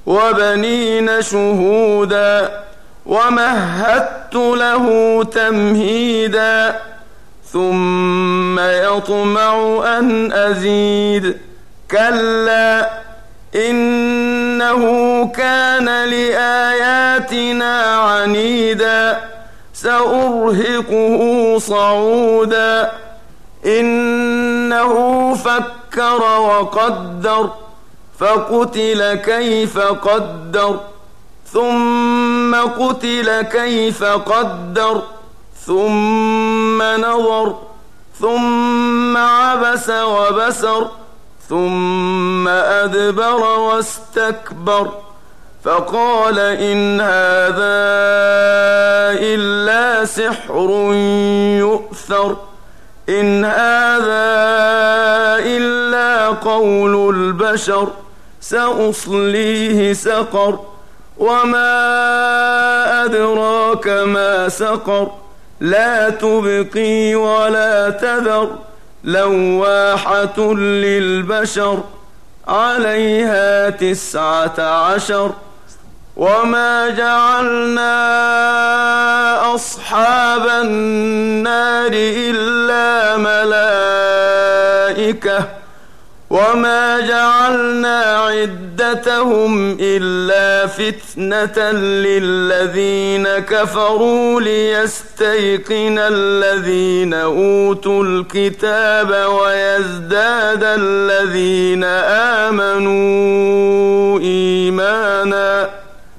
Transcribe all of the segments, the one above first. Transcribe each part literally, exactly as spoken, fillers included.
وبنين شهودا ومهدت له تمهيدا ثم يطمع أن أزيد كلا إنه كان لآياتنا عنيدا سأرهقه صعودا إنه فكر وقدر فقتل كيف قدر ثم قتل كيف قدر ثم نظر ثم عبس وبسر ثم أدبر واستكبر فقال إن هذا إلا سحر يؤثر إن هذا إلا قول البشر سأصليه سقر وما أدراك ما سقر لا تبقي ولا تذر لواحة للبشر عليها تسعة عشر وما جعلنا أصحاب النار إلا ملائكة وما جعلنا عدتهم إلا فتنة للذين كفروا ليستيقن الذين أوتوا الكتاب ويزداد الذين آمنوا إيمانا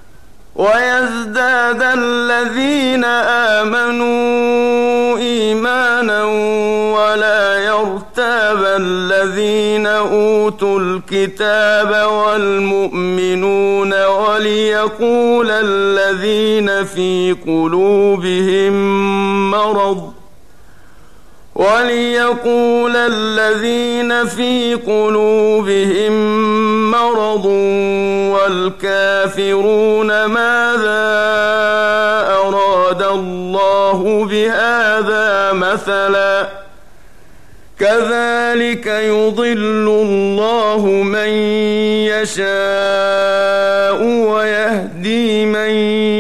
ويزداد الذين آمنوا إيمانا ولا يرتاب الذين أوتوا الكتاب والمؤمنون وليقول الذين في قلوبهم مرض وليقول الذين في قلوبهم مرض والكافرون ماذا أراد الله بهذا مثلا كذلك يضل الله من يشاء ويهدي من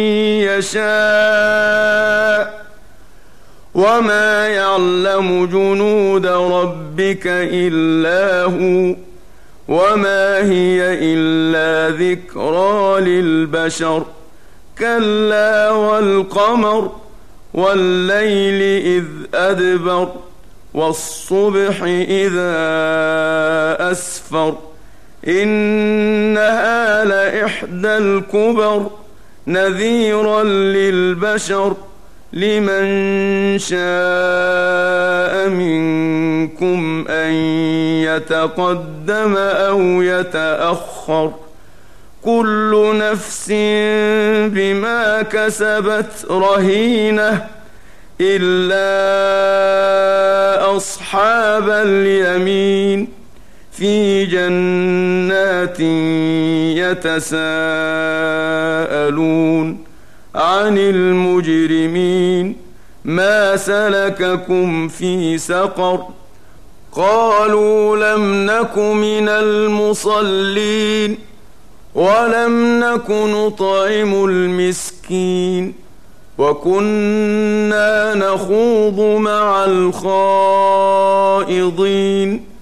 يشاء وما يعلم جنود ربك إلا هو وما هي إلا ذكرى للبشر كلا والقمر والليل إذ أدبر والصبح إذا أسفر إنها لإحدى الكبر نذيرا للبشر لمن شاء منكم أن يتقدم أو يتأخر كل نفس بما كسبت رهينة إلا أصحاب اليمين في جنات يتساءلون عن المجرمين ما سلككم في سقر قالوا لم نك من المصلين ولم نك نطعم المسكين وكنا نخوض مع الخائضين